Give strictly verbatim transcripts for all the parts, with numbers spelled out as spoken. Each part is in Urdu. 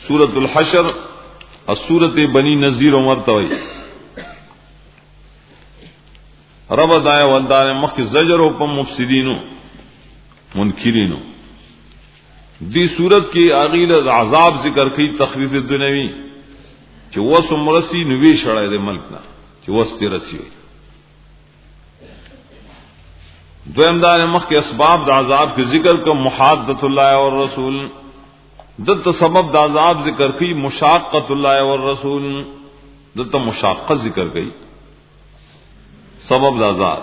سورۃ الحشر اور سورۃ بنی نذیر عمر توئی رب دایا ولدار مخ زجر و پم مفسدینو منکرینو دی سورت کی اغیل عذاب ذکر کی تخفیف دنیوی کہ وس مرسی نوی شڑے دے ملک نہ کہ وس ترسی ہوئی دویم دار مخ کے اسباب دا عذاب کے ذکر کا محادت اللہ اور رسول دت سبب دا عذاب ذکر کی مشاقت اللہ اور رسول دت مشاقت ذکر گئی سبب دا عذاب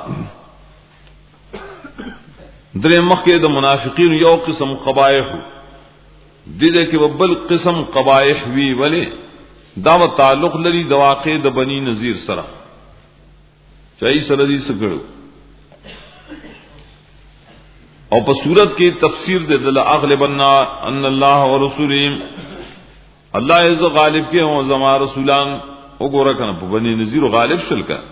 درے مخ کے دا منافقین یو قسم قبائح دیدے کہ وہ بل قسم قبائح وی ولی دا تعلق لری دواقع دا بنی نذیر سرا چاہی سردی سکڑو اور پا صورت کی تفسیر دے دل اغلبنا ان اللہ و رسولیم اللہ عز غالب کے ہوں زمان رسولان او گو رکھنا پا بنی نذیر و غالب شل کر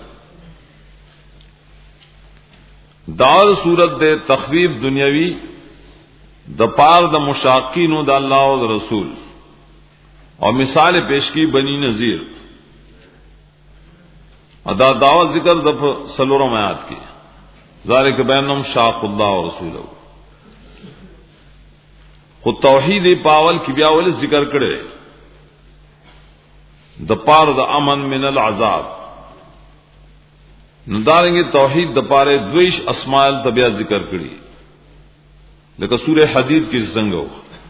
دار صورت دے تخفیف دنیاوی د پار د مشاقین د اللہ و د رسول اور مثال پیش کی بنی نذیر ادا دعوت ذکر دف سلورم آیات کی ذالک بینہم شاق اللہ و رسولہ خود توحید پاول کی بیاول ذکر کرے د پار د امن من العذاب نداریں گے توحید د پارے دویش اسماء تبیا ذکر کری لیکن سورہ حدید کی زنگو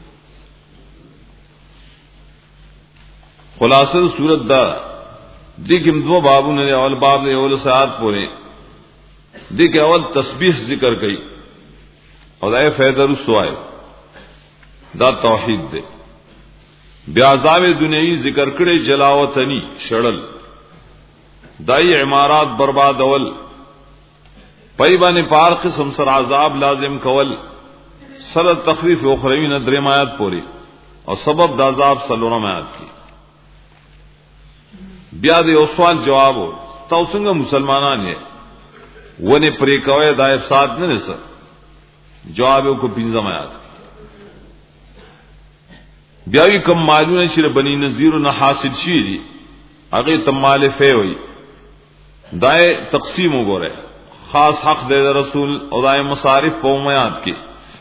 خلاصہ سورت دا دیکھ دو بابوں نے اول باب نے اول ساعت پورے دیکھ اول تسبیح ذکر کئی اور اے فیدر السوائے دا توحید دے بیازاب دنیای ذکر کرے جلاوطنی شڑل دائی عمارات برباد اول پیبان پار قسم سر عذاب لازم کول سر تخفیف اخروی ندرم آیات پوری اور سبب دازاب سلورم آیات کی بیاد او سوال جواب ہو تو سنگا مسلمانان یہ ونے پری کوئے دائف ساتھ نہ رسا جواب کو پنزم آیات کی بیاوی کم معلوم شر بنی نذیر نہ حاصل شیری اگے تمال فے ہوئی دائے تقسیم ہو گو رہے خاص حق دے رسول اور دائے مصارف پومیات کی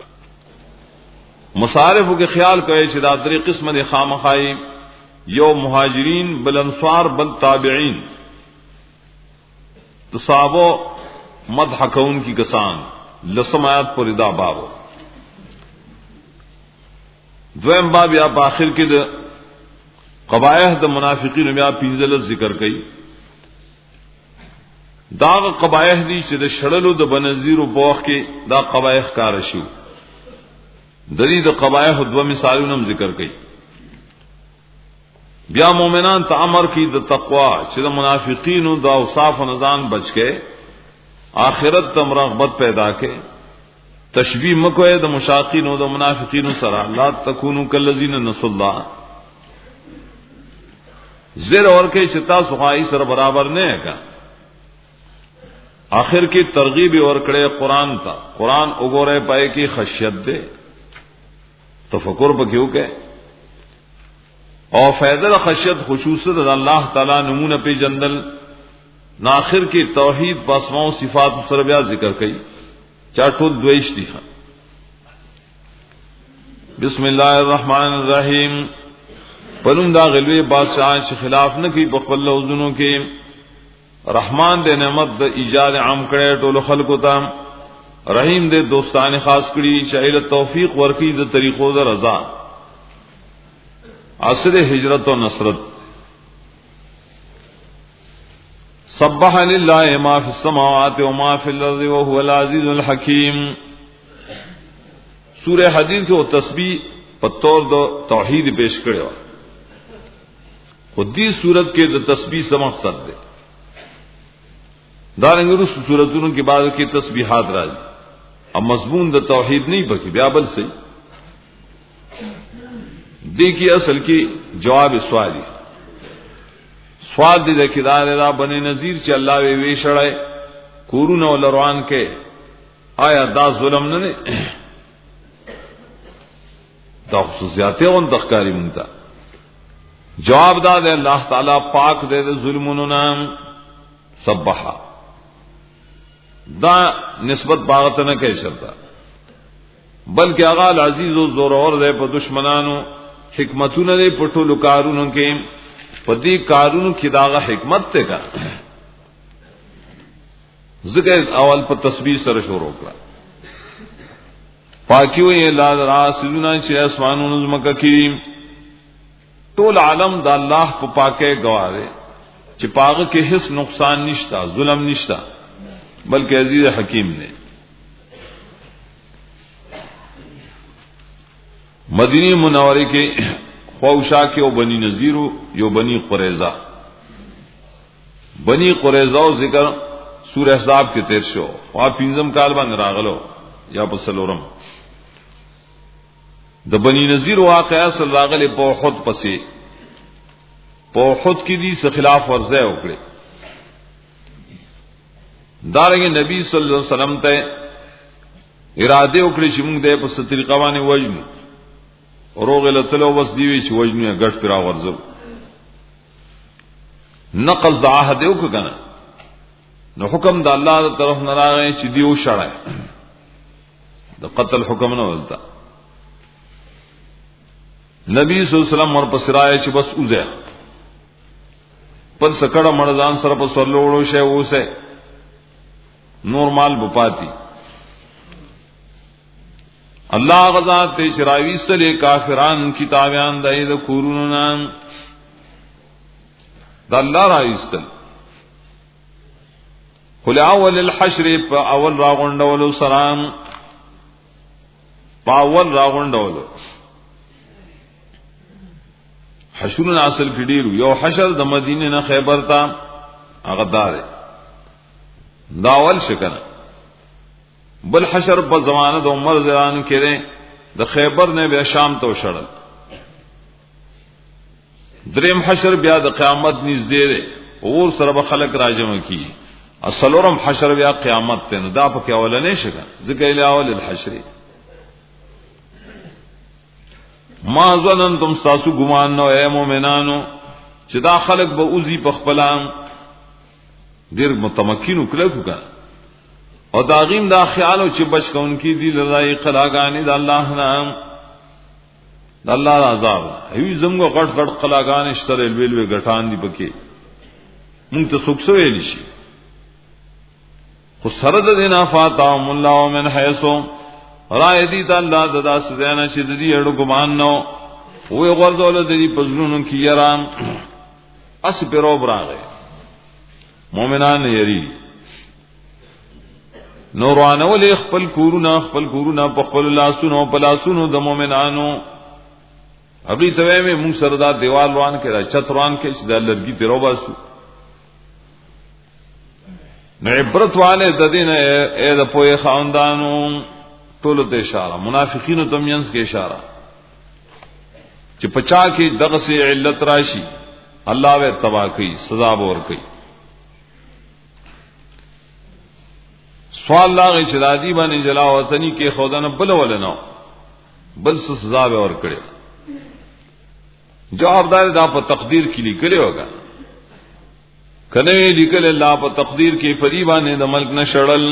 مصارف کے خیال کرے شدادری قسم دے خامخائی یو مہاجرین بل انصار بل تابعین تصابو مدح کون کی کسان لسم آیات پر ادا بابو دویم باب یا باخر کے دے قبائح دا منافقین میں پینزلت ذکر کئی داغ قبائح دی چې د شړلو د بنزیر او بوخ کې دا قبائح کار شو د دې د قبائح دو مثالونه ذکر کړي بیا مؤمنان ته امر کی د تقوا چې د منافقینو د اوصاف او نزان بچ کې آخرت تم رغبت پیدا کې تشبیہ مکوئے د مشاقینو د منافقینو سره لا تکونو کالذین نسوا الله زیر اور کې چتا سخای سره برابر نه ہے آخر کی ترغیب اور کڑے قرآن تھا قرآن اگورے پائے کی خشیت دے تفکر پہ کیوں کہ اور فیضل خشیت خصوصیت اللہ تعالیٰ نمون پہ جندل ناخر کی توحید پاسماؤں صفات سربیا ذکر کئی چاٹو دویش دیکھا بسم اللہ الرحمن الرحیم پلندہ غلوے بادشاہ سے خلاف نہ کی بقبل حضنوں کے رحمان دے نعمت د ایجاد عام کړه ټول خلقو ته رحیم دے دوستان خاص کړي شایل توفیق ورکی د طریقو د رضا عصر ہجرت و نصرت سبح للہ ما فی السماوات و ما فی الارض وهو العزیز الحکیم سورہ حدید کے تسبیح پتور دو توحید پیش کړي خود دی صورت کے د تسبیح سے مقصد دے دارنگ رس صورتوں کے بعد کی تسبیحات راج اب مضمون دا توحید نہیں پکی بیابل سے دیکھیے اصل کی جواب سوالی سوال دی دکھدار را بنی نذیر چ اللہ وی وی شڑے کورون و لروان کے آیا دا ظلم نہ نے دا خصوصیات اون تخکاری مونتا جواب دا دے اللہ تعالی پاک دے دے ظلمونو نام سبحا دا نسبت باغت نہ کہہ سکتا بلکہ اغا العزیز و زور اور دے پا دشمنانو حکمتون دے پٹھو لکارونو کے پدی کارونو کی داغا حکمت تے کا ذکر اول پا تسبیح سر شروع کرا پاکی ہوئی اللہ را سجنا چھ اسمانو نظمکا کریم طول عالم دا اللہ پا پاکے گوارے چھ پاک کے حس نقصان نشتا ظلم نشتا بلکہ عزیز حکیم نے مدینی منورے کے خوشا کے او بنی نذیرو یو بنی قریظہ بنی قریظہ و ذکر سورہ احزاب کے تیر شو وہاں پینزم کال باندھ راغلو یا پسلورم د بنی نذیر واقعہ صلی اللہ علیہ په احد پسې په احد کې دي څه خلاف ورزه وکړي دارنګ نبی صلی الله علیه وسلم ته اراده وکړي چې موږ د په ستريقه باندې وژنو روغ له تلو بس دی وی چې وژنو غټ پیرا ورزو نقض عهد وکړه نو حکم د الله طرف نه راغی چې دیو شړای د قتل حکم نه ولتا نبی صلی اللہ علیہ وسلم ور پسرائے چې بس اوزه پر سکړه مړزان سره په سرلوړو شه اوسه نور مال بپاتی الله غزا ته شراوی سره کافران کتابیان دای د کورونو نام د الله راایستل خل اول الحشر په اول راغونډولو سلام په اول راغونډولو حشرون اصل کی ډیرو یو حشر د مدینه نه خیبر تا هغه دار داول شکنه بل حشر په زمانه د عمر زران کړي د خیبر نه بیا شام ته وشړل دریم حشر بیا د قیامت نږدې ده اور سره به خلق راجم کی اصلورم حشر بیا قیامت ته نو دا په کې اولنې شګه ذکر الی اول الحشر ما ظننتم ساسو ګمان نو اے مومنانو چې دا خلق به اوزی په خپلان ډیر متمکن وکړو کا او دا غیم دا خیالو چې بچ کون کی دی لړای قلاګانی د الله نام د الله عذاب هی زمغه غټ غټ قلاګان اشتر ویل وی غټان دی پکې مونږ ته څوک سویل شي خو سره د دینا فاتهم الله من حيثو رای دی د الله د داس زینا چې د دې اړو ګمان نو وې غردول د دې پزړونو کې یرام اس پیرو براغه مؤمنان یری نورانه ولې خپل کورونه خپل کورونه په خپل لاسونو په لاسونو د مؤمنانو ابي ته مې موږ سره دا دیوال روان کړه چتروان کې چې د لرګي پیرو باسو نو عبرت والے د دین اے د پوهه خاندانو ټول ته اشاره منافقینو ته مینس کې اشاره چې پچا کې دغه سي علت راشي الله به تبا کوي سزا ور کوي سوال لاغه چې دادی باندې جلا وطنی کې خدانه بل ولنو بل سزا به ور کړي جوابدار دا په تقدیر کې لیکلي ہوگا کله لیکل الله په تقدیر کې فریبانه د ملک نشړل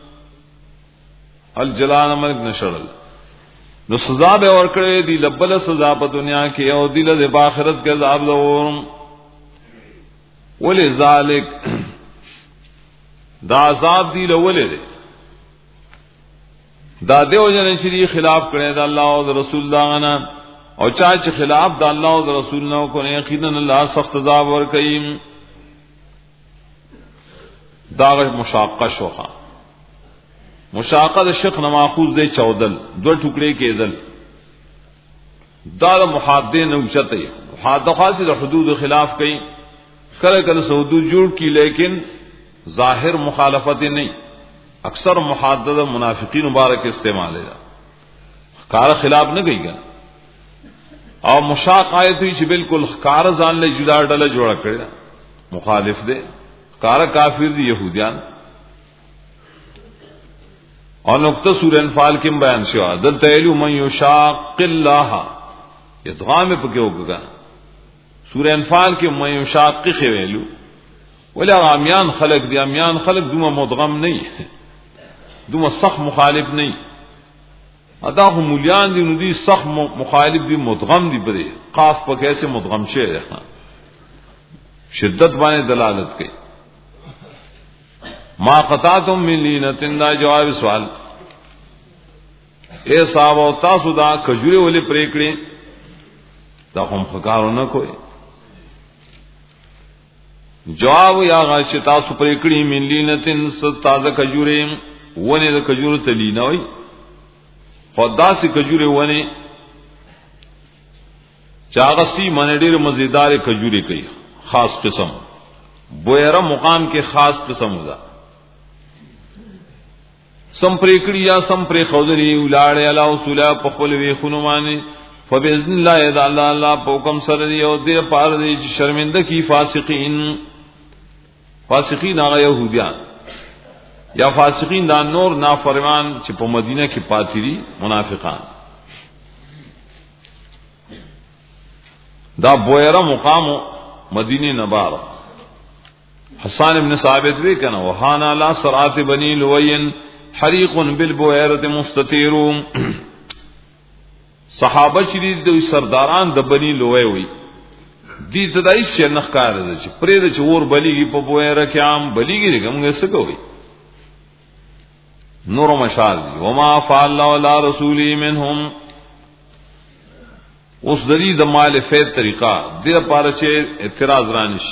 الجلال ملک نشړل نو سزا به ور کړې دی لبل سزا په دنیا کې او دی له آخرت کې عذاب لور ولې ذالک دا عذاب دی له ولې دا دیو جن شری خلاف کړي دا الله او رسول الله نه او چا چې خلاف دا الله او رسول نه کو نه یقینا الله سخت عذاب ور کوي دا مشاقه شوخه مشاقه د شق نه ماخوذ دی چودل دو ټوکړي کېدل دا د محادثه نه اوچته محادثه خاصه د حدود خلاف کوي کله کله حدود جوړ کی لیکن ظاهر مخالفت نه اکثر محادثه منافقین مبارک استعمال ہے کار خلاف نه کوي او مشاقایت چې بالکل کار ځان له جدا ډله جوړ کړي مخالف دی کار کافر دی يهوديان اور نقطہ سورہ انفال کې بیان شو دلته ایلو من یشاق الله ادغام په کې وګا سورہ انفال کې مې یشاقق ویلو ولا عامیان خلق دي عامیان خلق دومره مدغم نه دومره سخت مخالف نه ادا هم مولیان دي نو دي سخت مخالف دي مدغم دي بده قاف په کیسه مدغم شه شدت باندې دلالت کوي ما قطعتم من لینتن دا جواب سوال اے صاحب تاسو دا کجوري ولې پریکړي دا هم خکارونه کوي جواب یا غاش تاسو پریکړي من لینتن ست تازه کجوري ونه د کجورو تلینا وي خدا سي کجوري ونه چاغسي من ډېر مزیدار کجوري کوي خاص قسم بویرا مقام کې خاص قسم ہوگا سم پریکړی یا سم پری خودری ولاړ علی اصول په خپل وی خنومانه فباذن الله اذا الله الله په حکم سره دی او دې پاره دی چې شرمنده کی فاسقین فاسقین هغه يهوديان یا فاسقین دا نور نافرمان چې په مدینه کې پاتري منافقان دا بویرا مقام مدینه نبار حسان ابن ثابت وی کنه وهانا لا سرات بني لوين حریق بالبویرة مستطیر صحابه شریف دوی سرداران د بنی لوی وی دي تدای شي نخکار ده چې پرې د چور بلیږي په بویرة کې عام بلیږي کومه څه کوي نور مشال دي وما فعل الله ولا رسوله منهم اوس د دې د مال فیض طریقہ د لپاره چې اعتراض رانشي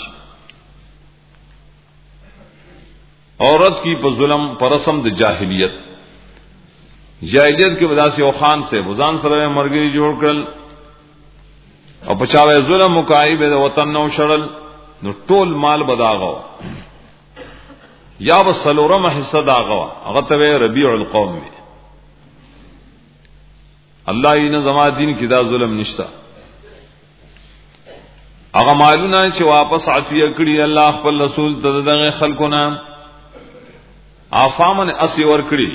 عورت کی په ظلم پر رسم د جاہلیت جاہلیت کې وداسي او خان سے وزان سره مرګري جوړ کړل او پچاوې ظلم مکایب د وطن نو شړل نو ټول مال بداغو یا وسلورم حصہ داغو هغه ته ربيع القوم الله یې زما دین کې دا ظلم نشتا هغه مالونه چې واپس عفیه کړی الله خپل رسول ته دغه خلقونه آفامن اسی ور کړی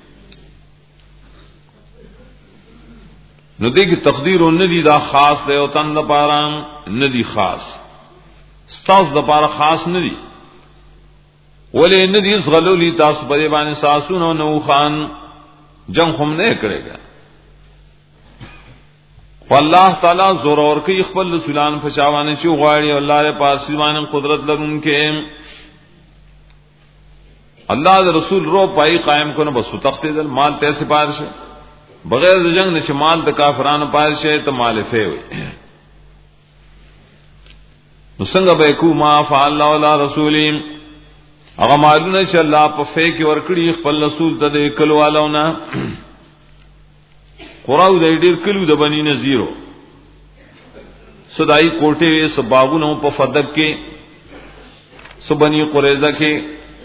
نو دې کې تقدیر ندی دا خاص دی او تن د پاره ندی خاص ستاس د پاره خاص ندی ولې ندی زغلولی تاسو په باندې ساسونو نو خان جنگ هم نه کړيګا والله تعالی زور اور کوي خپل رسولان فچاوانه چې غواړي الله له پاسې باندې قدرت لرونکي اللہ دا رسول رو پائی قائم کو نہ بس تخت دل مال تے سپارش بغیر جنگ نے مال تے کافرانو پارش ہے تو مال فے ہوئی نسنگ بیکو ما فعل اللہ ولا رسولیم اغا مالونا چا اللہ پا فے کی ورکڑی خپل رسول تا دے کلو والاونا قراو دے دیر کلو دا بنی نزیرو صدائی کوٹے وے سباغونو پا فدق کے سبنی قریضہ کے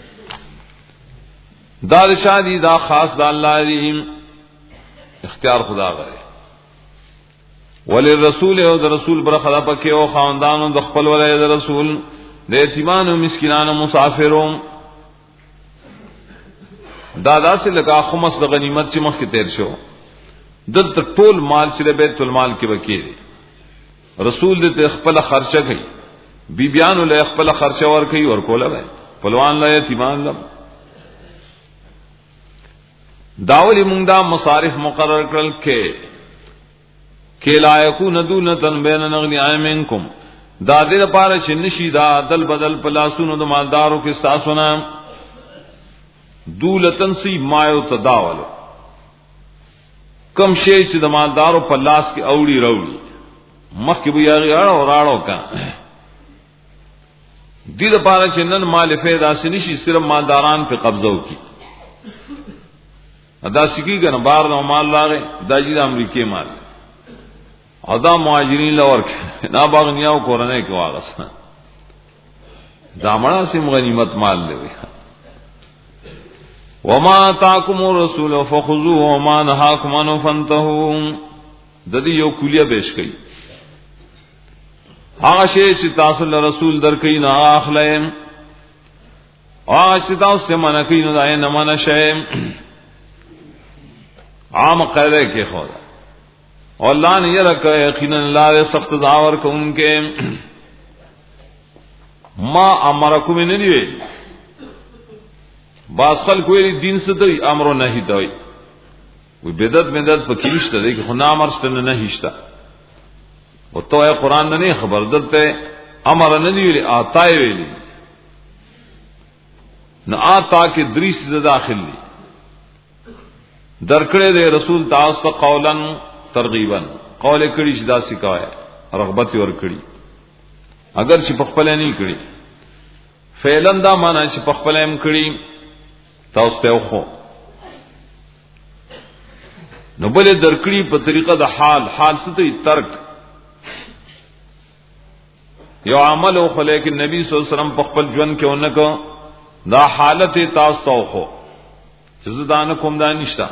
دار شادی دا خاص دا اللہ علیہم اختیار خدا غرے ولی رسول او دا رسول برخدا پکے او خاندانو دا خپل ولی دا رسول دا یتیمان و مسکنان و مسافروں دادا سے لگا خمس دا غنیمت چی مخ کی تیر شو دل تک طول مال چلے بیت المال کی بکی دی رسول دے اخپل خرچہ گئی بی بیانو لے اخپل خرچہ ورکی ورکولا بے پلوان لے یتیمان لے داولی منگدا مصارف مقرر کرل کے کہ لا یکون دولتن بین الاغنیاء منکم دا دل پارا چھ نشی دا دل بدل پلاسونو دا مالدارو کے ساسونا دولتن سی مایو تداولو کم شی چې د مالدارو په لاس کې اوړي راوړي مخکې به یې اړه او راړو کا دې لپاره چې نن مال فایده سني شي صرف مالداران په قبضه وکي ادا سکی کنه بار نو مال لاغه دا چې د امریکای مال ادا مهاجرین لور نه باغنیاو کورنۍ کې واغسه دا مړه سیم غنیمت مال لوي وما تاکم الرسول فخذوه وما نهاکم عنه فانتهوا د دې یو کلیه پیش کړي هغه شی چې تاسو له رسول درکې نه اخلئ او چې تاسو منع کړئ نو دای نه منع شئ عام قاعده کې خو اور اللہ نے یہ رکھا یقینا اللہ سخت داور کو ان کے ما امرکم نے نہیں ویل باس خل کوئی دین سے دی امر نہیں دی وہ بدعت بدعت فکیشت ہے کہ خنا امر ستن نہیں شتا وہ تو ہے قرآن نے خبر دتے امر نہیں ویل آتا ویل نہ آتا کہ دریس سے داخل لی درکڑے دے رسول تاس قولا ترغیبا قول کڑی شدا سکھایا رغبت اور کڑی اگر چپخپلے نہیں کڑی فعلن دا مانا چپخپلے ہم کڑی تاوستے خو نبل درکڑی پر طریقہ دا حال حال ستی ترک یو عمل ہو لیکن نبی صلی اللہ علیہ وسلم پخپل جون کے انکو دا حالت تاوستا خو چیزدانکم دا نشتا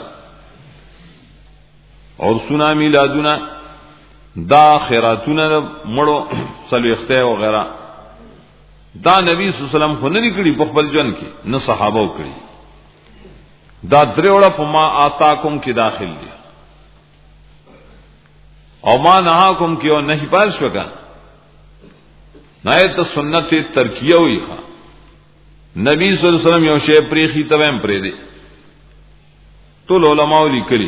اور سنا میلادنا دا خیراتنا مڑو سلوختے وغیرہ دا نبی صلی اللہ علیہ وسلم خو نہیں کڑی پخبل جن کی نہ صحابہ کڑی دا دریوڑا پما آتاکم کی داخل دیا او ما نہاکم کی اور نہیں پارش وکا نایت سنت ترکیہ ہوئی خواہ نبی صلی اللہ علیہ وسلم یو شے پریخی تبیم پری دے تو علماء لکلی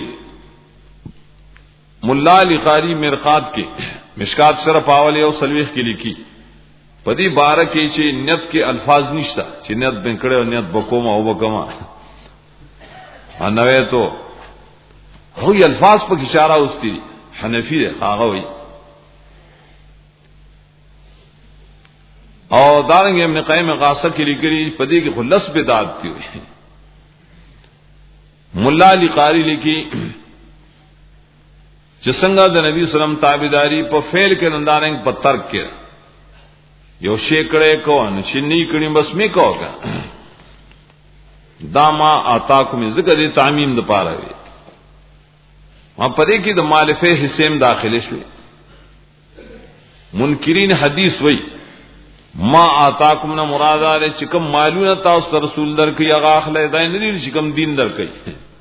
ملا علی قاری مرقات کے مشکات شرف آولی او سلویخ کی لکھی پدی بارہ کی چی نیت کے الفاظ نشتا چی نیت بنکڑے اور نیت بکوما او بکما نوے تو ہوئی الفاظ پر اشارہ استی حنفی دے خواہ ہوئی اور دارنگے ابن قیم غاصہ کی لکھی پدی کی خلص بدعت کی ہوئی ملا علی قاری لکھی جسنگا دا نبی سلم تابداری پا فیل کے نندارنگ پا ترک کے یو شیکڑے کو چنی کڑی بس میں کو گا داما آتاکم ذکر دی تعمیم دا پارا ہوئی وہاں پدے کی دا مالفے حسیم داخلے شوئی منکرین حدیث وئی ما آتاکم نا مرادہ لے چکم مالونا تاست رسول در کی اغاخ لے دائن دلیل چکم دین در کی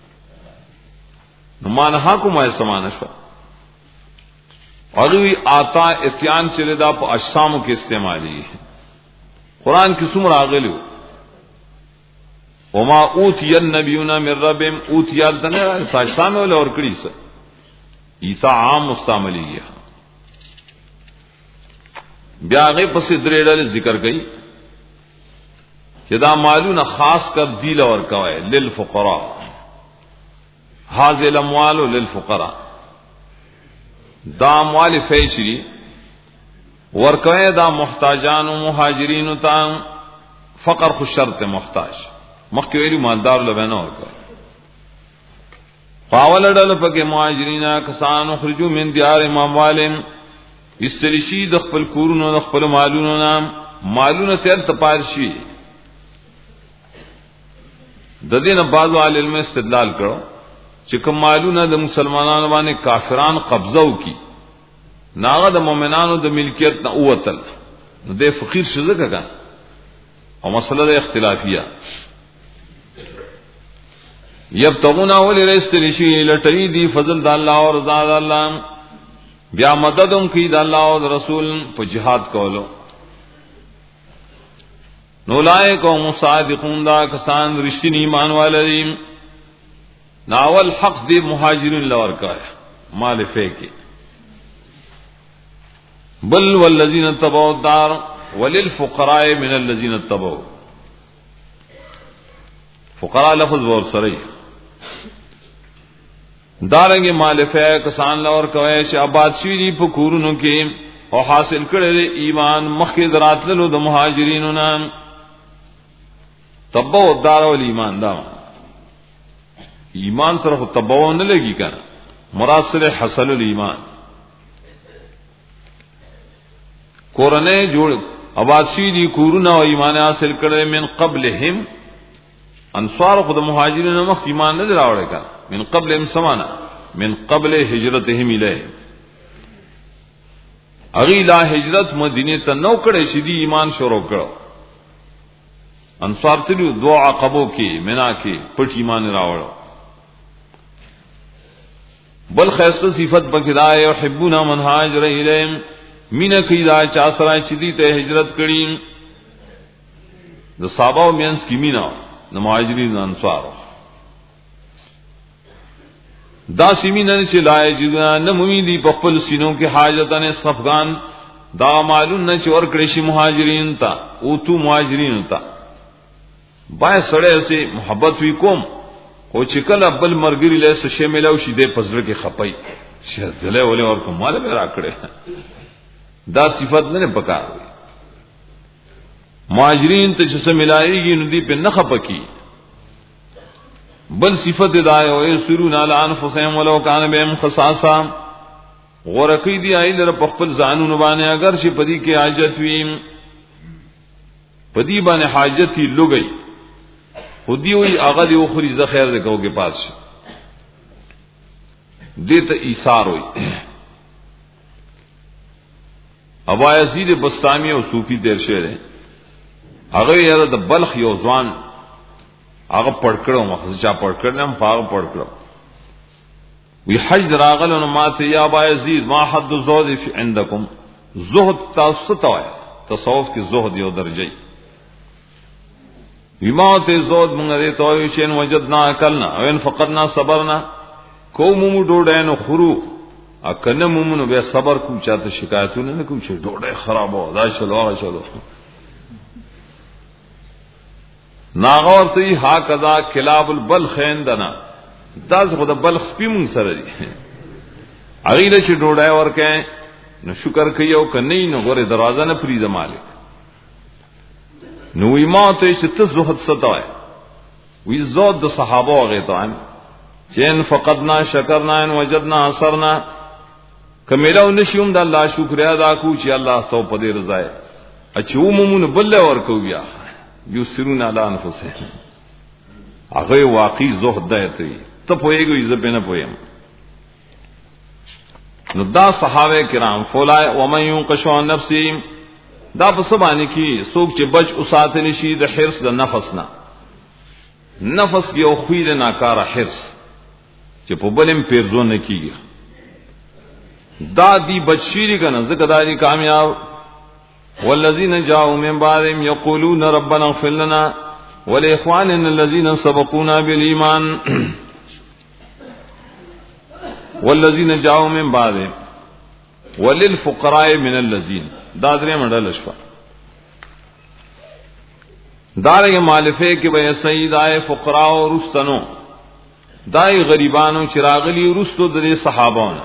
نمانہا کو مائے سمانہ شوا اگوی آتا اتیان چلے دا پا اجساموں کے استعمالی ہے قرآن کی سمر آگلو وما اوتی النبیون من ربیم اوتی آلتنے اجسام والے اور کڑی سا ایتا عام مستعملی گیا بیاغی پسی دریڈل ذکر گئی کہ دا مالون خاص کر دیل اور کوئے للفقراء حاضر الاموال للفقراء دا اموال فیشری ورکوئے دا محتاجان و مہاجرین تا فقر خو شرط محتاج مخیوری مالدار لبینا ورکوئے قاول ڈل پک مہاجرین کسان اخرجو من دیار اموالم استرشی دخپل کورون و دخپل مالون نام مالون تیر تپارشی ددین بعض علم استدلال کرو چکم معلوم د مسلمانانو باندې کافران قبضو کی ناغه د مومنانو د ملکیت نه اوتل نو د فقیر شزه کګه او مسله د اختلافیه یبتغون اول رستریشی لټی دی فضل د الله او رضا د الله بیا مددم کی د الله او رسول په jihad کولو نو لای کو مصادقون دا کسان رښتینی ایمان والیم ناول حق دی مہاجرین لور کا ہے مال فے کے بل والذین تبعوا الدار وللفقراء من الذین تبعوا فقراء لفظ ور سری دارنگے مال فے کسان لور کا ہے کہ آباد شوی پکورونو کے او حاصل کڑے ایمان مخی ذرات لو د مہاجرین نام تبعوا الدار والایمان دا ایمان صرف تبعو نہ لگی کنا مراد سے حصل الایمان قرآن جوڑ اباسی دی کورونا و ایمان حاصل کرے من قبلہم انصار خود مہاجرین مخ ایمان نظر آوڑے کا من قبلہم سمانا من قبل ہجرتہم الیہ اگی لا ہجرت مدینے تا نو کڑے شدی ایمان شروع کرو انصار تلیو دو عقبوں کی منا کی پٹ ایمان راوڑو بل خیست صفت بکدا یحبون من هاجر الیہم مینا کیدا چا سره چدی ته هجرت کړي د صحابه مینس کی مینا د مهاجرین انصار دا سیمینه چې لای جنا نه مویدی په خپل سینو کې حاجتانه صفغان دا معلوم نه چې ور کړی شي مهاجرین ته او تو مهاجرین ته بای سره سي محبت وی کوم او چې کله بل مرګری له څه شی ملاو شي د پزړه کې خپای شه دله ولې ور کوم مال به راکړي دا صفت نه پکار مهاجرین ته چې څه ملایږي نو دی په نه خپکی بل صفت دای او یسرون علی انفسهم ولو کان بهم خصاصا غورکی دی ایل په خپل ځانونو باندې اگر شي پدی کې حاجت ویم پدی باندې حاجت لګي خودی وی هغه دی اخري ز خیر دې کوګه پاس شي دته ایثار وي ابا یزید بستامی او صوفی تیر شه هغه یاره د بلخ یو ځوان هغه پړکړو مخه چا پړکړنم هغه پړکړو وی حج راغلن ماته یا ابا یزید ما حد الزهد فی عندکم زهد تاسطوا تصوف کی زهد یو درجه وما ته زهد مونږه ته وی شین وجدنا اکلنا او ان فقدنا صبرنا کوم مو ډوډۍ نو خورو اکنه مومنو به صبر کوم چاته شکایتونه نه کوم چې ډوډۍ خراب و دا شلو شلو ناغورتی ها کذا کلاب البلخ عندنا دا څه د بلخ سپیم سره دي اغیله چې ډوډۍ ورکې نو شکر کوي او کني نو غره دروازه نه فریض مالک نو ایماته چې ته زهد ستوي وی زود د صحابه غیتان چین فقدنا شکرنا ان وجدنا اثرنا کمیلاو نشوم د الله شکر ادا کو چې الله تو په دې رضا اچو مومن بل ورکو بیا یسرون علی انفسهم هغه واقعي زهد دی ته پوهیږي زه به نه پوهم نو دا صحابه کرام فولای و من ينقش عن نفسه دا په سبانه کې څوک چې بچ اوسات نشي د حرص د نفس نه نفس یو خویل ناکاره حرص چې په بلم پیرزون نه کیږي دا دی بچیری کنه زکه دای کامیاب والذین جاءوا من بعدهم یقولون ربنا اغفر لنا ولاخواننا الذين سبقونا بالایمان والذین جاءوا من بعدهم وللفقراء من الذين دا درې مډل شو دارنګه مالفه کې به سیدای فقراء او رستنو دای غریبانو چراغلی رستو د صحابانو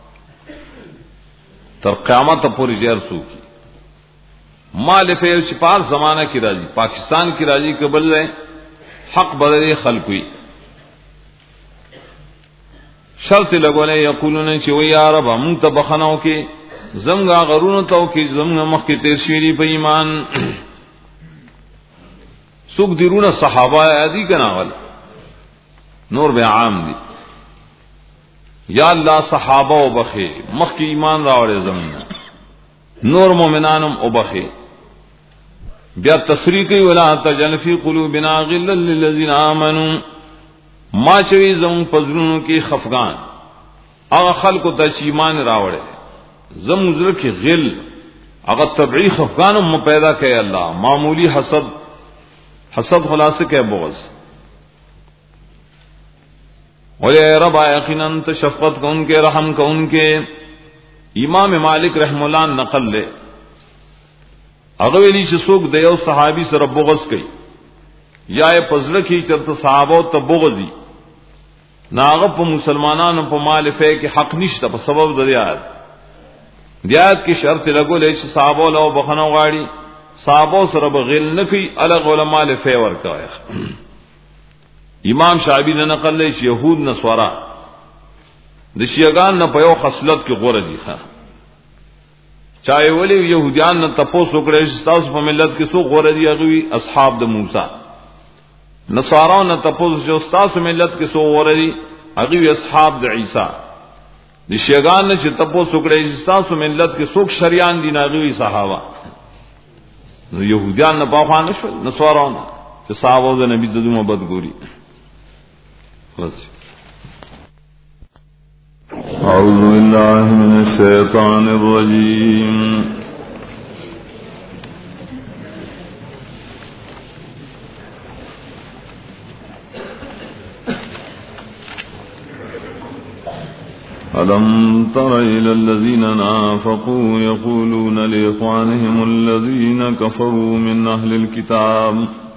تر قیامت پورې جرسو کی مالفه چې په زمانہ کې راځي پاکستان کې راځي قبل ہے حق بدل خلقوي شرط لګولې یقولون چې وی یا رب مونږ ته بخناو کې زمغا غرونو ته کې زمغه مخ کې تیر شيری په ایمان سوق دیرونه صحابه ادي کناول نور به عام دي یا الله صحابه وبخي مخ کې ایمان راوړې زمونه نور مؤمنانم وبخي بیا تصریح کوي ولا تجل فی قلوبنا غلا للذین آمنوا ما چوي زم پزړونو کې خفقان هغه خلکو ته چې ایمان راوړي زم زړه کې غل هغه طبيعي خفقان هم پیدا کوي الله معمولی حسد حسد خلاصه کوي بغض ولی رب یقینا انت شفقت کو ان کے رحم کو ان کے امام مالک رحم الله نقل لے هغه ویلی چې څوک د یو صحابي سره بغض کوي یا یې پزړه کې چرته صحابه ته بغضي ناغه په مسلمانانو په مالفه کې حق نشته په سبب د دیات دیات کې شرط لګولې چې صحابه له بخنه غاړي صحابه سره بغل نه کوي الګ علماء له فیور کوي امام شعبی نے نقل لے یہود نصارا د شیعاګان نه په یو خصلت کې غوړه دي ښا چاہے ولی یہودیان نه تپوس وکړي چې تاسو په ملت کې څو غوړه دي هغه اصحاب د موسی نصارا نه تپوس چې تاسو ملت کې څو غوړه دي هغه اصحاب د عیسی د شیعاګان نه چې تپوس وکړي چې تاسو ملت کې څو شریان دي هغه صحابه نو یہودیان نه په خوانه شو نصارا نه چې صحابه د نبی د محبت ګوري بس أعوذ بالله من الشيطان الرجيم ألم تر إلى الذين نافقوا يقولون لإخوانهم الذين كفروا من أهل الكتاب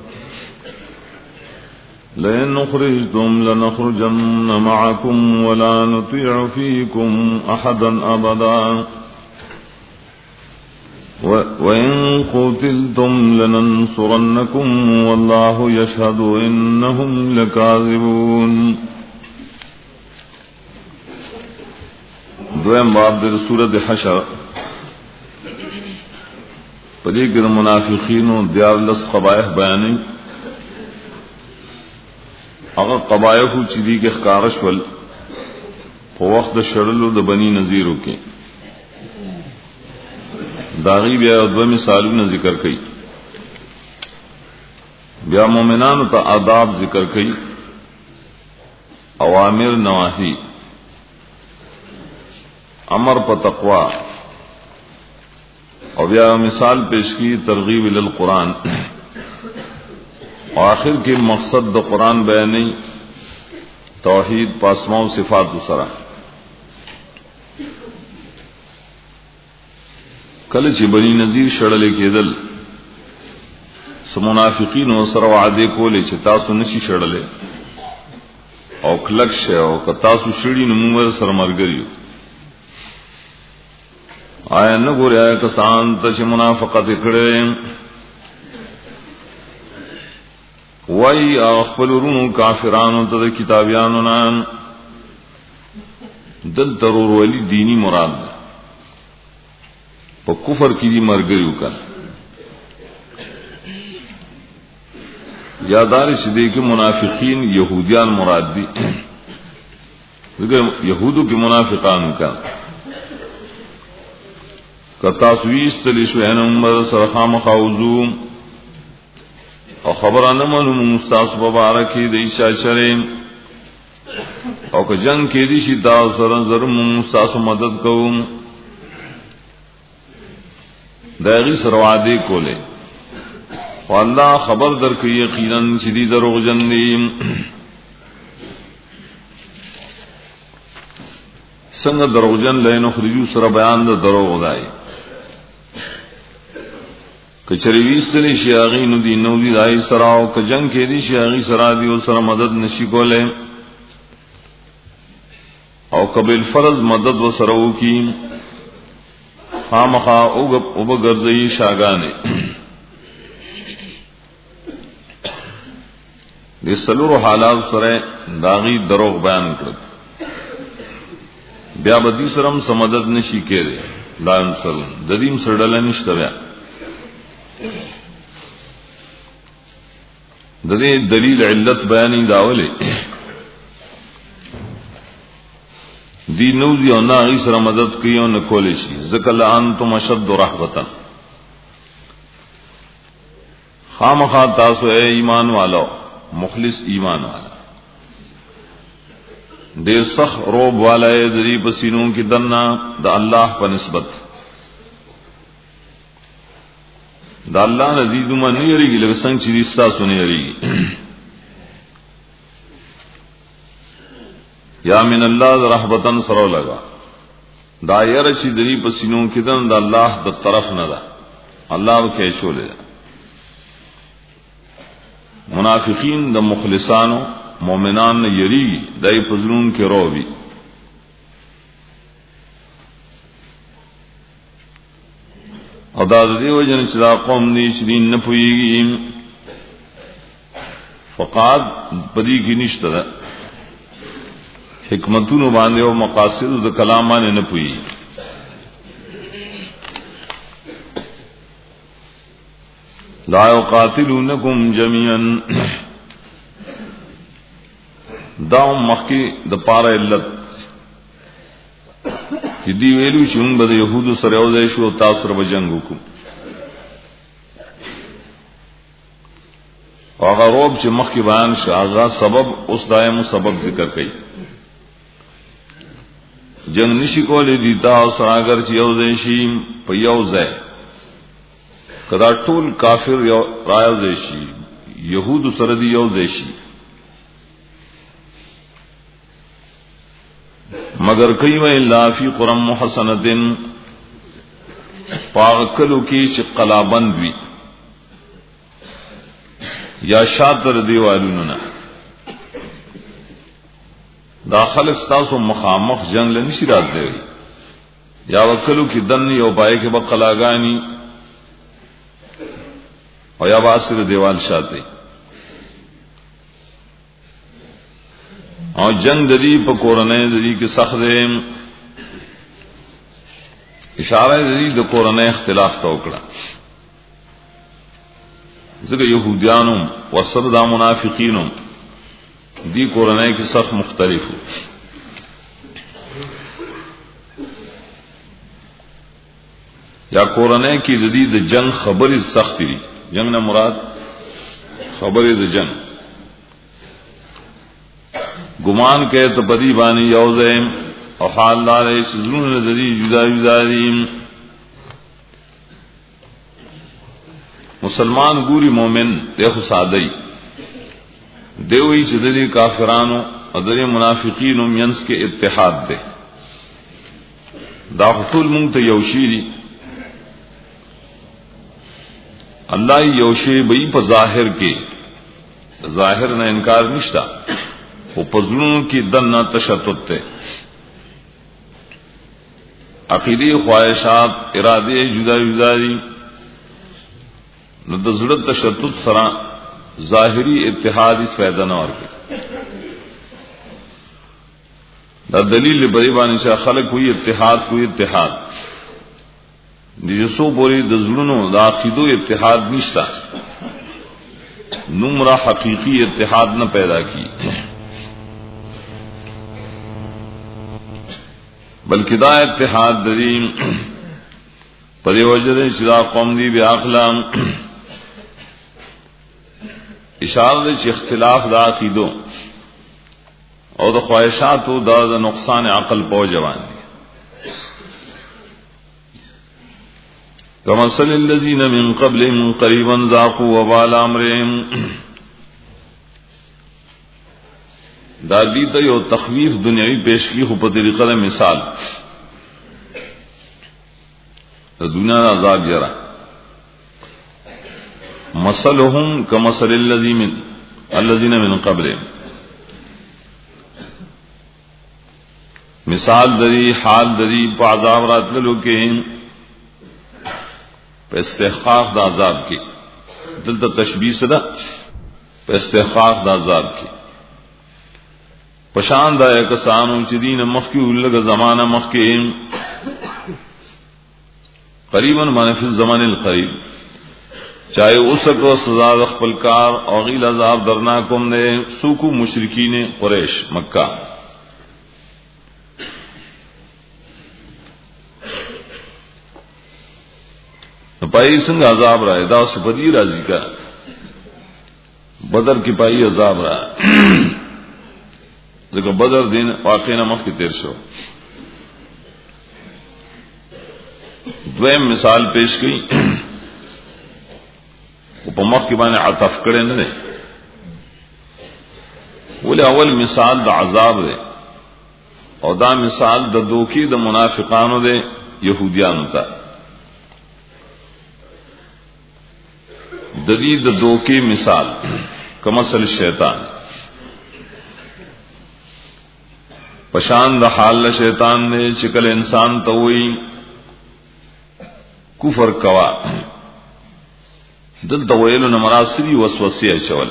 لئن أخرجتم لنخرجن معكم ولا نطيع فيكم أحدا أبدا وإن قتلتم لننصرنكم والله يشهد إنهم لكاذبون. دویم باب در سورۃ حشر پدې کې د منافقینو دیارلس قبایح بیانې. هغه قبایح چې دي کې ښکارش ول په وخت د شړلو د بنی نذیرو کې داغي بیا دوه مثالونه ذکر کړي. بیا مؤمنانو ته آداب ذکر کړي، اوامر نواهی، امر په تقوا، او بیا مثال پیش کی ترغیب ال قرآن. آخر کې مقصد د قرآن بیانې توحید پاسماء او صفات سره. کله چې بنی نذیر شړل کېدل سم منافقین او سره وعده کولې چې تاسو نشي شړلې او کلک شه او که تاسو شړی نو موږ سره مرګريو. آیا نه ګوریا کسان ته چې منافقت کړي وای خپل ورونو کافرانو ته کتابیانو نام دل ضرور ولی دینی مراد په کفر کې دي مرګريو کا یادار چې دې کې منافقین يهوديان مراد دي. دغه يهودو کې منافقان کا کتا سويستلی شو ان عمر سره خامخوزو او خبرانه مونږ مستاس مبارکي د عيسى شریم او که جنگ کې دي شي دا سره زر مستاس مدد کوم دغه سره وعده کوله. والله خبر درکې یقینا چې دي دروغجن دي. څنګه دروغجن لینو خرجو سره بیان د دروغ دی. کچری ویستلی شیاغی نو دی نو دی دائی سراو که جنگ کې دی شیاغی سرا دی او سره مدد نشی کولے او قبل فرض مدد و سرو کی خامخا او بگرزئی شاگانے. دی سلور حالات سره داغی دروغ بیان کرد. بیا بدی سرم سمدد نشی کې دی لائم سرون ددیم سردل نشتا بیا ددې دلیل علت بیانې داولې دی نوزی او نه سره مدد کوي او نه کولې شي ذکر انتم اشد رهبتا. خامخا تاسو اے ایمان والو مخلص ایمان والا دیر سخ روب والا ہے دری پسینوں کی دننا دا اللہ پر نسبت دا اللہ نزید ما نہیں یری گی لیکن سنگ چیزیستا سنی یری گی یا من اللہ دا رحبتن سرو لگا دا یر چی دری پسینوں کی دن دا اللہ دا طرف ندا اللہ و کیشو لے منافقین دا مخلصانو مومنان نے یری دای پزرون کے رو بھی ادا دی وجن صدا قوم دی شرین نہ پویگی فقاد بدی کی نشتہ حکمتون باندې او مقاصد د کلام باندې نه پوي. لا يقاتلونكم جميعا دا مخکی د پاره علت چې دی ویلو چې موږ به يهودو سره یو ځای شو تاسو سره جنگ وکړو. هغه روب چې مخکی بیان شو هغه سبب اوس دایم سبب ذکر کړي جنگ نشی کولی دیتا او سراگر چی یو دیشی پا یو زی کدا ټول کافر یو رایو دیشی یهود سردی یو دیشی مگر کئی و الا فی قرم محسنتن پاغکلو کی چی قلابند وی یا شاتر دیوالوننا داخل استاسو مخامخ جنگ لنشی رات دے یا وکلو کی دنی او پائے کے بقلاگانی او یا باسر دیوال شاتے او جنگ دری پا کورنے دری کی سخت دے اشارہ دری دا کورنے اختلاف توکڑا ذکر یہودیانوں وصد دا منافقینوں دی کورنے کی سخت مختلف ہو یا کورنے کی ددی د جنگ خبری سخت دی جنگ نہ مراد خبری د جنگ گمان کے تو بدی بانی یوزیم او حال دار شزرون ددی جدا جدا دی مسلمان گوری مومن دیکھو سادئی دیوئی چدری کافرانو ادری منافقین مینس کے اتحاد دے دا خطول منگ تا یوشیری اللہ یوشی بئی پا ظاہر کے ظاہر نہ انکار نشتا وہ پزلون کی دن نہ تشتت تے عقیدی خواہشات ارادے جدا جدا دی نہ دزڑت تشتت سرا ظاہری اتحاد اس فائدہ نہ اور کے دا دلیل بری بانی شاہ خلق ہوئی اتحاد کوئی اتحاد جسو بوری دزلونو دا عقیدو اتحاد نشتا نمرہ حقیقی اتحاد نہ پیدا کی بلکہ دا اتحاد دریم پدی وجہ شدا قوم دی بے اخلام اشارہ دے چھ اختلاف دا عقیدو اور دا خواہشاتو دا, دا نقصان عقل پو جوان دی کمثل الذین من قبلهم قریبا ذاقوا وبال امرهم دا دیتا یو تخویف دنیاوی پیش کی خو په طریقہ دا مثال دا دنیا دا عذاب جرا مثلهم کمثل الذین من الذین من قبلهم مثال دری حال دری پا عذاب راتلو کے پا استحقاق دا عذاب کی دلتا تشبیح صدا پا استحقاق دا عذاب کی پشان دا کسانو چدین مخی لگا زمانہ مخی قریبا مانا فی الزمان القریب چاہے اسکو سزا دخپل کار اور غیل عذاب درناکم نے سوکو مشرکین قریش مکہ پائی سنگ عذاب رہا ہے دا سپدی راضی کا بدر کی پائی عذاب رہا لیکن بدر دین واقع نمک کی تیر شو دویم مثال پیش کی وہ مخ کی بانے عطف کرے نہ دے بولے اول مثال دا عذاب دے اور دا مثال دا دوکی دا منافقانو دے یہودیانو تا ددی دا دوکی مثال کمثل شیطان پشان دا حال شیطان نے چکل انسان توئی کفر کوا دل تویلو نمراسری وسوسی چول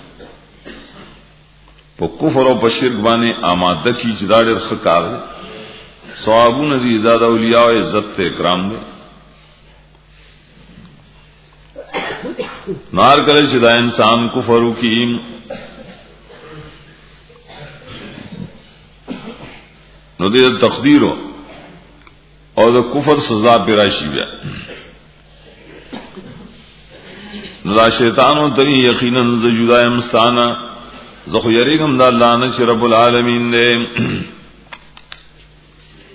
پا کفر و پا شرک بانے آمادہ کی جدا دیر خکار دے ثوابون دی ازاد اولیاء و عزت تے اکرام دے نار کرے چدا انسان کفرو کی نو دے تقدیرو اور دا کفر سزا پیراشی بیا نو دا شیطانو تری یقیناً دا جدا امستانا زخو یریگم دا اللہ نش رب العالمین دے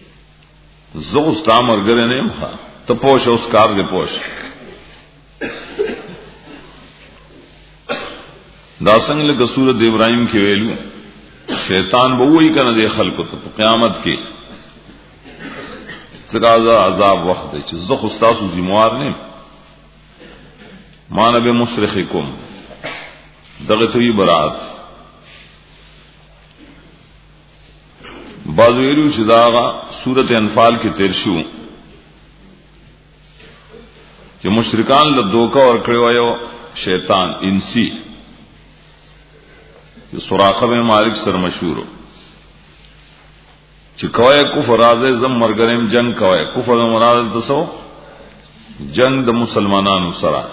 زه استا مرګره نه ښه ته پوښ اوس کار دې پوښ دا څنګه لکه سورۃ ابراهیم کې ویلو شیطان به وایي کنه د خلکو ته قیامت کې څنګه عذاب وخت دی چې زه خو تاسو ذمہوار نه مان به مصرخکم دغه توي برات بعض ویلو چې داغه سورۃ انفال کې تیر شو چې مشرکان له دوکا ور کړو یو شیطان انسی چې سراقه بن مالک سره مشهور چې کوی کفر راځي زم مرګریم جنگ کوی کفر مراد تاسو جنگ د مسلمانانو سره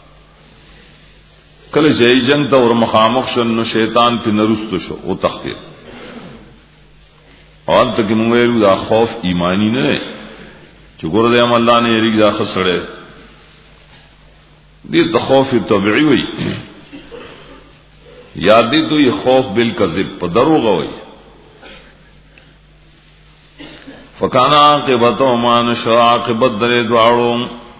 کله چې جنگ ته ور مخامخ شون نو شیطان په نرستو شو او تخفیر اور ته کې موږ ویلو دا خوف ایمانی نه دی چې ګور دې ام الله نه یری دا خسړې دې د خوف طبيعي وي یا دې دوی خوف بالکذب په دروغ وي فکان عاقبته ما نشا عاقبت درې دواړو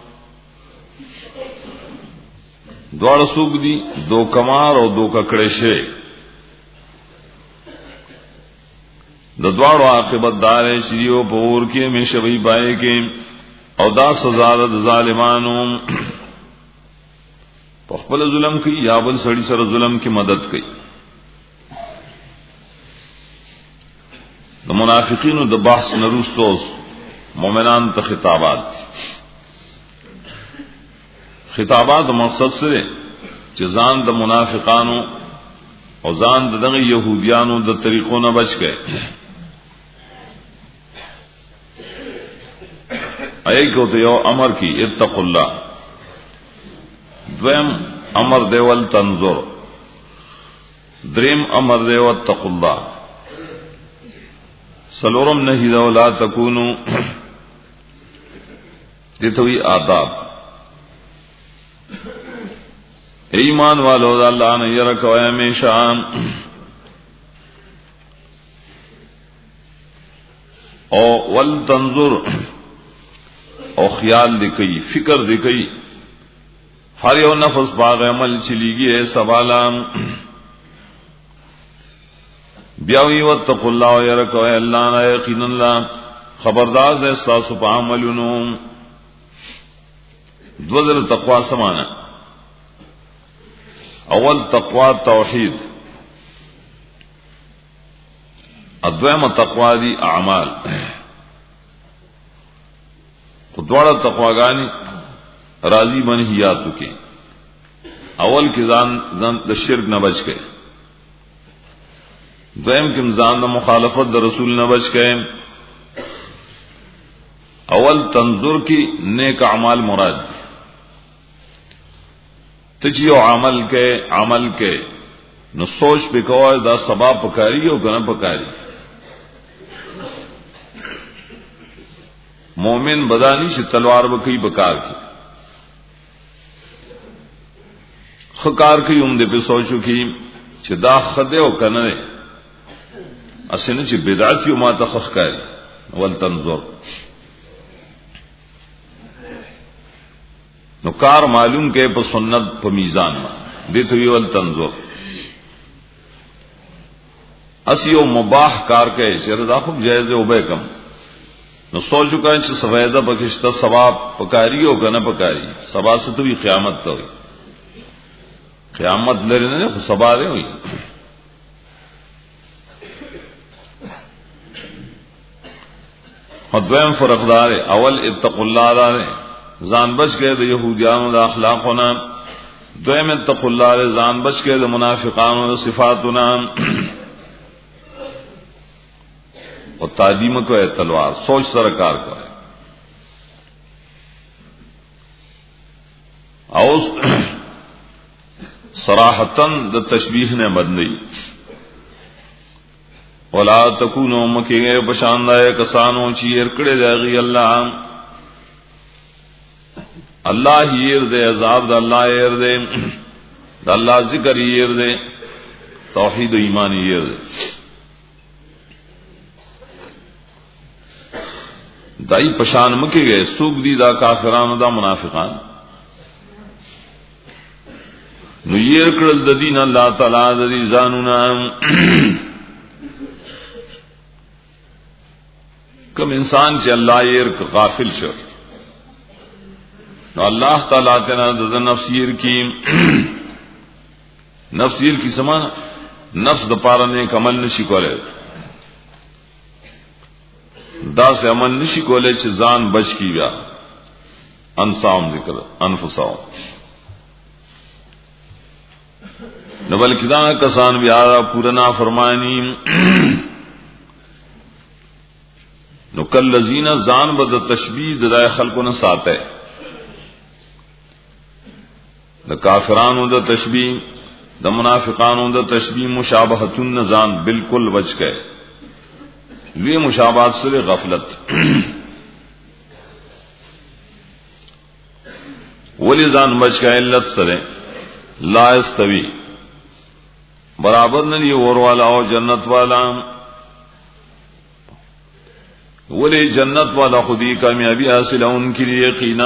دواړه سوق دي دو کمار او دو ککړې شه د دواړو عاقبت دار شریو پور کې مشوي پای کې او دا سزا د ظالمانو په خپل ظلم کې یا بل سړي سره ظلم کې مدد کوي د منافقینو د بحث نروستوس مؤمنان ته خطابات خطابات مقصد سره چې ځان د منافقانو او ځان دغه يهوديانو د طریقو نه بچ کړي اي کو ته یو امر کی اتقوا الله دویم امر دیول تنظر دریم امر دیو اتقوا الله سلورم نهی دا لا تکونو دتوی آداب ایمان والو دا اللہ نے یرکو ہمیشہ او ول تنظر او خیال دکئی فکر دکئی ہر یو نفس باغ عمل چلیگی ہے سوالام بیاوی واتقوا اللہ یرکو اللہ نا یقین اللہ خبردار دے استاسو پا عملونو دوزر تقوی سمانا اول تقوی توحید ادویم تقوی دی اعمال خودوارا تقواگانی راضی منحیاتو کی اول کی زان د شرک نہ بچ گئے دویم کی زان د مخالفت د رسول نہ بچ گئے اول تنظر کی نیک اعمال مراد تجیو عمل کے عمل کے نو سوچ پہ کوئی دا سبا پکاری او گنا پکاری مومن بدانی سے تلوار بکی بکار کی خکار کی عمدے پہ سوچو کی چھ دا خدے او کننے اسنے چھ بدعتی ما تخخ کاری ولتنظر نو کار معلوم کے پا سنت پا میزان ما دیتو یہ ولتنظر اسی او مباح کار کے چھ رضا خوب جائز او بے کم نو سوچو کہیں چھ سفیدہ پکشتا ثواب پکاری ہو گنا پکاری سبا سے تو بھی قیامت تو ہوئی قیامت لرنے نے سبا دے ہوئی دویم فرق دار اول اتقوا اللہ دار زان بچ گئے د یہودیانو د اخلاقنا دویم اتقوا اللہ زان بچ گئے د منافقانو د صفاتنا اور تعلیم کو ہے تلوار سوچ سرکار کو ہے اوس صراحتن د تشبیہ نے بدلی ولا تکونوا مکیگے بشاندائے کسانو چیر کڑے داغی اللہ اللہ ہیر دے عذاب دا اللہ ہیر دے دا اللہ ذکر ہیر دے توحید و ایمان ہیر دے دای پشان مکه گئے سوق دی دا کافرانو دا منافقان نو ير کړل د دین الله تعالی د دې ځانونه کوم انسان چې الله ير غافل شو نو الله تعالی تنا د نفس ير کی نفس ير کی سمان نفس د پاره نه عمل نشي کولای دا سے عمل نشي کولای چې ځان بچ کی بیا انسام ذکر انفسهم نو بلکې دا کسان بیا پورنا فرمانی نو کل الذین ځان بد تشبیه د خلقو نه ساته د کافرانو د تشبیه د منافقانو د تشبیه مشابهتون ځان بالکل بچ گئے لوی مشابهت سره غفلت ولی ځان بچ گئے علت سره لا استوی برابر نہیں اور والا او جنت والا ولی جنت والا خودی کامیابی حاصل ان کے لیے یقینا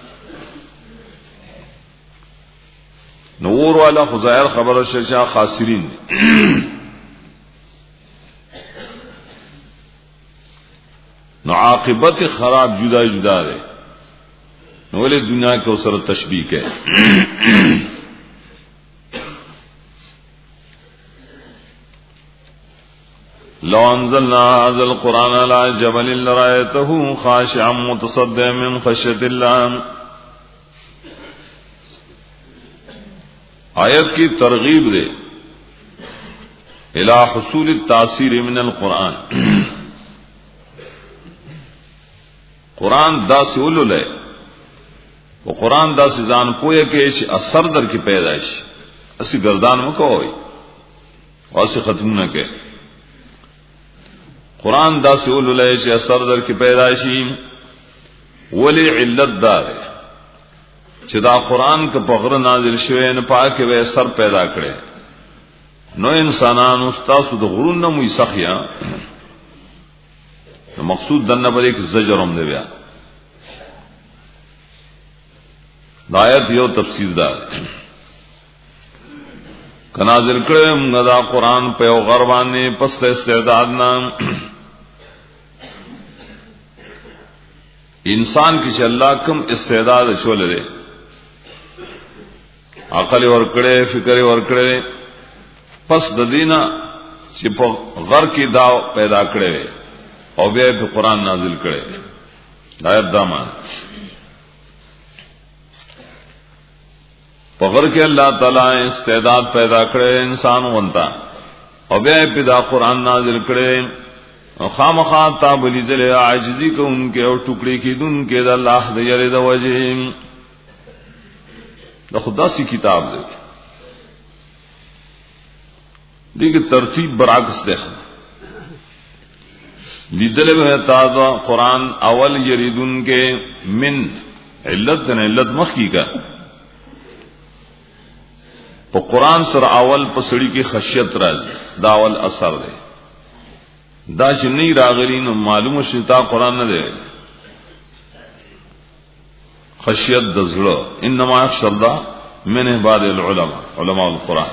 نور والا خزائر خبر ششا خاسرین نو عاقبت خراب جدا جدا ہے نو ولی دنیا کے اسر تشبیہ ہے لو انزلنا هذا القرآن على جبل لرأيته خاشعا متصدعا من خشية الله آیت کی ترغیب دے الى حصول التاثیر من القرآن قرآن دا سے اولو لے وہ قرآن دا سے زان پویا کہ اثر در کی پیدائش اسی گردان میں کو ہوئی واسی ختم نہ کہ قرآن دا سے اولو لے چھ اثر در کی پیدائشی ولی علت دار چھ دا قرآن کا پغر نازل شوئے نہ پاکے وے سر پیدا کرے نو انسانان استاسو دا غرون نموی سخیا مقصود دن پر ایک زجرم دے بیا دایت یو تفسیر دار کنازل کرے مگدا قرآن پیو غربانے پست استعداد نام انسان کی چھ اللہ کم استعداد چھول دے عقل ورکڑے فکر ورکڑے پس ددینا چھ غر کی داو پیدا کرے او بیا پہ قرآن نازل کرے دایت دامان پغر کے اللہ تعالی استعداد پیدا کرے انسان ونتا او بیا پہ دا قرآن نازل کرے خامخا تابلی دل عاجزی کو ان کے اور ٹکڑے کی دن کے دا اللہ دیار دا وجہ دا خدا سی کتاب دے دیکھ ترتیب برعکس دے لیدل میں تازہ قرآن اول یریدن کے من علت دن علت مخی کا پا قرآن سر اول پسڑی کی خشیت راز دا اول اثر دے دا چنی راغلین معلوم شتا قرآن نہ دے خشیت دزلو انما یخشى الله من عباد العلماء علماء القرآن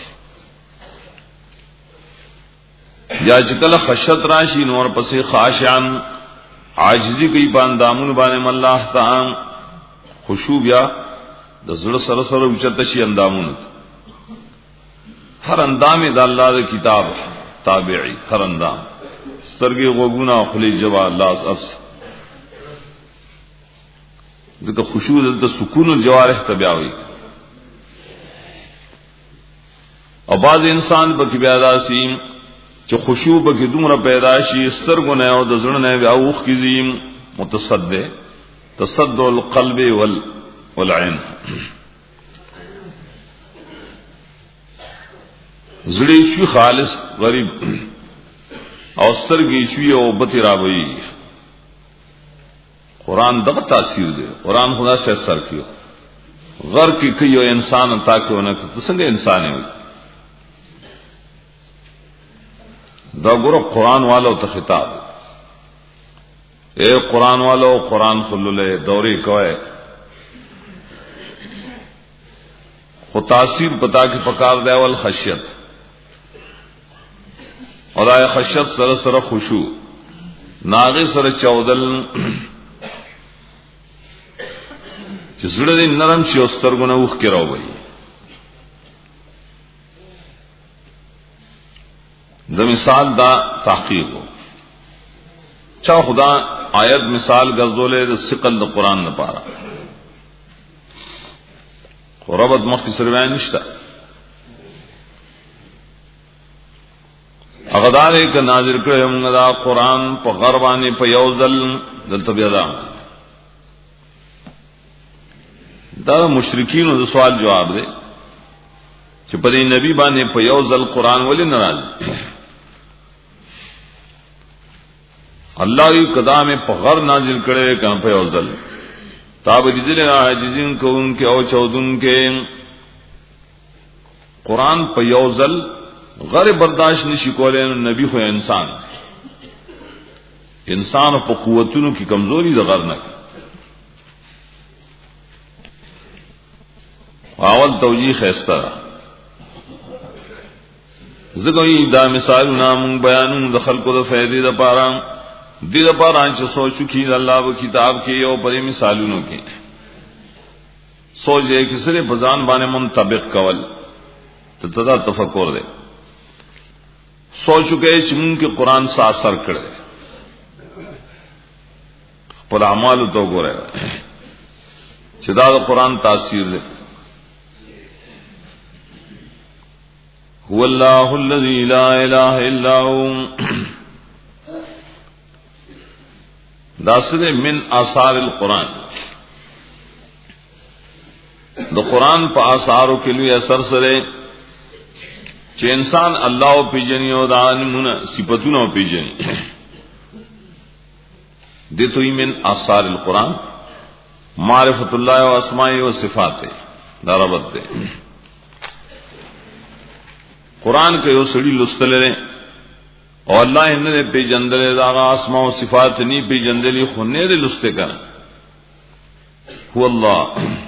یا چکل خشیت راشی نور پسی خاشعن عاجزی کئی باندامون بانے من اللہ تعام خشوع یا دزل سر سر اچتشی اندامون ہر اندام دا اللہ دا کتاب تابعی ہر اندام سترگی غوگونا خلی جوا اللہ افس ذکر خشوع دلتا سکون الجوارح تبیاوی اور بعض انسان پر کی بیادا سیم چو خشوع پر کی دمر پیداشی سترگو نئے و دزرن نئے بی اوخ کی زیم متصدے تصد القلب وال والعین زڑی شوی خالص غریب او سترگی شوی او بتی رابئی قرآن دغه تاثیر دے قرآن خدا سے اثر کیو غر کی کئیو انسان تاکہ انہیں تسنگ انسانی ہوئی دا گرو قرآن والا تا خطاب اے قرآن والو قرآن خللے دوری کوئے خو تاثیر پتا کی پکار دے اول خشیت اور آئے خشیت سر سر خشوع ناغی سر چودل چې زړه دې نرم شي او سترګونه اوښ کې راوړي. د مثال دا تحقیق چا خدا آیت مثال ګرځولې د ثقل د قران لپاره خو ربط مختصر بیان نشته. هغه دا دی ک نازل کړو موږ دا قران په غربانه په یوزل دلته بیا دا دا مشرکین د سوال جواب دی چې په دې نبی باندې په یو ځل قران ولې ناراض الله یې قدام په غر نازل کړي کله په یو ځل تاب دې له عاجزین کوم کې او چودون کې قران په یو ځل غر برداشت نشي کولای. نبی خو انسان انسان په قوتونو کې کمزوري د غر نه اول توجیه خسته زګوی دا مثال نام بیانون د خلقو د فائدې د پاره دې د پاره چې سوچو کې الله په کتاب کې یو پرې مثالونو کې سوچ دې کې سره بزان باندې منطبق کول ته تدا تفکر دې سوچو کې چې مونږ کې قران سا اثر کړي په اعمال تو ګوره چې دا د قران تاثیر دی. هو الله الذي لا اله الا هو داسره من آثار القرآن د قرآن په آثارو کې لوی اثر سره چې انسان الله او پیژني او دانمونه صفاتونه او پیژني دته یې من آثار القرآن معرفت الله او اسماء او صفات دا ربط ده. قرآن کې یو سړي لستل لري او الله یې نه پیژندل دا اسماء او صفات نه پیژندلې خو نه لري لسته کړه. هو الله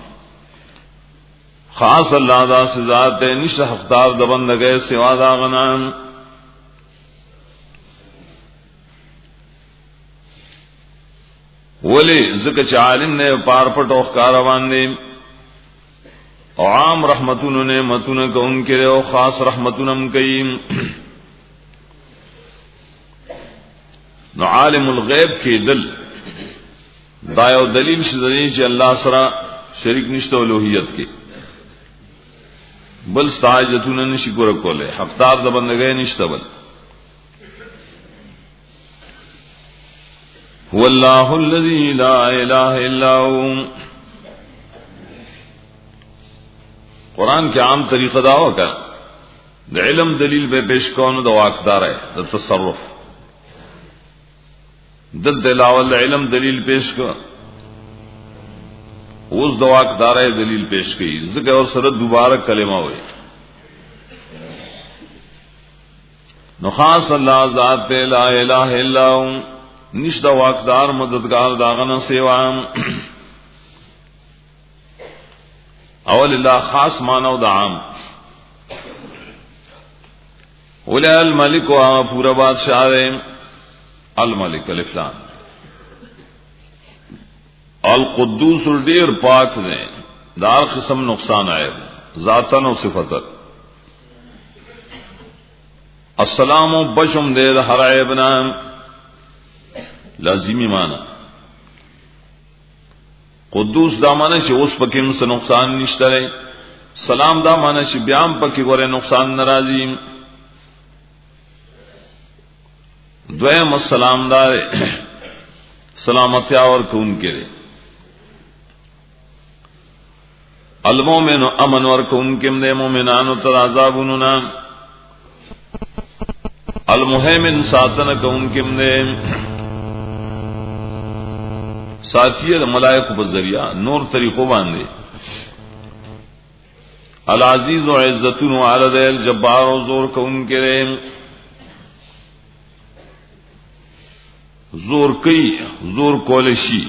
خاص الله دا ذات نشه حقدار د بندګۍ سوا دا غنا ولی ذکر چې عالم نه پار پټ او ښکار باندې او عام رحمتونو نعمتونو کون کې او خاص رحمتونو هم کوي. نو عالم الغیب کې دل دا یو دلیل شې چې الله سره شریک نشته الوهیت کې بل ساجتونه نشي ګور کوله حقدار د بندګۍ نشته بل. هو الله الذي لا اله الا هو. قرآن کې عام طریقه دا وکړه د علم دلیل به پیش کوو د واقدار ہے د تصرف د دلاول علم دلیل پیش کو اوس د واقدار ہے دلیل پیش کړي ځکه اور سره دوباره کلمه وي نو خاص الله ذات لا اله الا هو نشدا واقدار مددگار داغه سیوا اول الله خاص مانو د عام ولا الملک او پورا بادشاہ ہے الملک الفلان القدوس الدیر پاک نے دار قسم نقصان آئے ذاتن و صفتن السلام و بشم دیر ہر عیبنا لازمی مانا قدوس دا مانا چې اوس پکې نو نقصان نشته لري سلام دا مانا چې بیام پکې ګوره نقصان ناراضي دویم السلام دار سلامتی اور کون کرے المومن امن ور کون کم دے مومنانو تر عذابونو نا المهیمن ساتن کون کم دے ساتیه ملائکه په ذریعہ نور طریقو باندې العزیز و عزتون و عرض الجبار و زور کون کرے زور کوي زور کول شي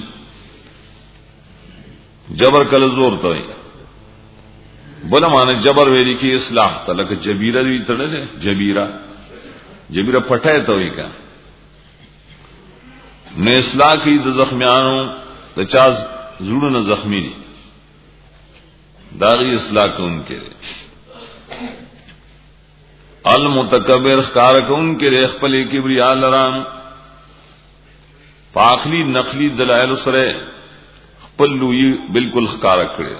جبر کله زور ته بل معنی جبر ویری کی اصلاح تلک جبیرہ دی تړلې جبیرہ جبیرہ پټه ته وی کا نه اصلاح کی د زخمیانو د چا زړونه زخمی دي داغي اصلاح کوونکې المتکبر ښکار کوونکې خپل کبریا لرام پاخلی نقلی دلائل سره خپل لوی بالکل ښکار کړی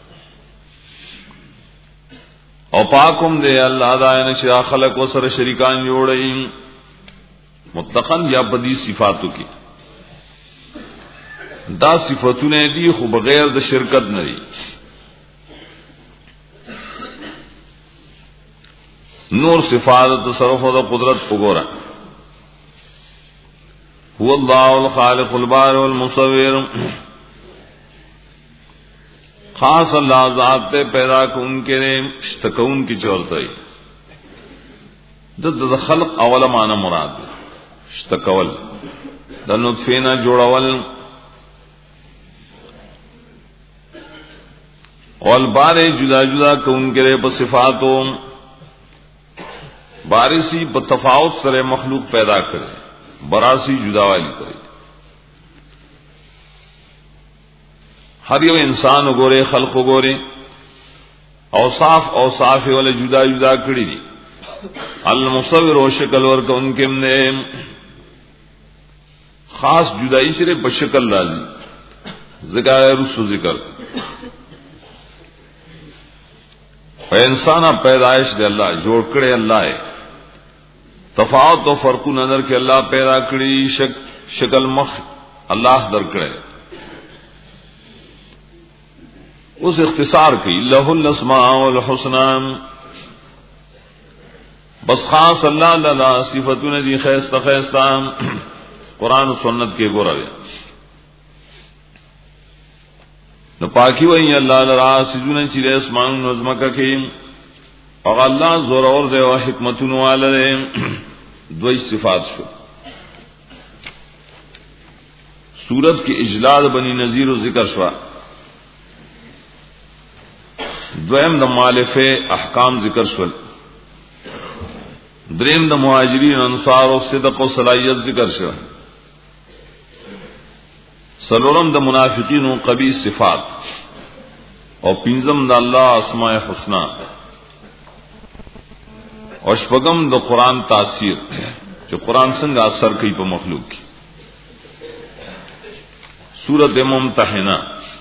او پاکم دے اللہ دائن شرا خلق و سر شریکان جوڑئی مطلقاً یا بدی صفاتو کی دا صفتو نے دی خو بغیر دا شرکت نری نور صفات تصرف و دا قدرت پگورا هو اللہ الخالق البار والمصور خاص اللہ ذات تے پیدا کون کے نے اشتکون کی چورتائی د خلق اول معنی مراد اشتکول د نطفینا جوړول اول بارے جدا جدا کون کے په صفاتو بارسی په تفاوت سره مخلوق پیدا کړي براسی جدا والی کوي ہر یو انسان وګوره خلق وګوره اوصاف اوصاف ول جدا جدا کړی دي المصور او شکل ور کوونکم نے خاص جدائی سره په شکل راځي ذکر رسو ذکر او انسان پیدائش دی الله جوړ کړي الله ہے تفاوت او فرق نظر کې الله پیدا کړی شک شکل مخ الله در کړي اس اختصار کی لہ الاسماء والحسنى بس خاص اللہ للہ صفتون دی خیست خیستا قرآن و سنت کے گورا گیا نو پاکی وئی اللہ للہ سجون چیرے اسمان نظمکہ کی اور اللہ زور اور دے و حکمتون والا دے دوئی صفات شو سورت کی اجلال بنی نذیر و ذکر شوا دویم د مالف احکام ذکر شول دریم د مهاجرین انصار او صدق او صلاحیت ذکر شول سلورم د منافقین او قبیح صفات او پنځم د الله اسماء الحسنا او شپږم د قران تاثیر چې قران څنګه اثر کوي په مخلوق کې سورۃ ممتحنہ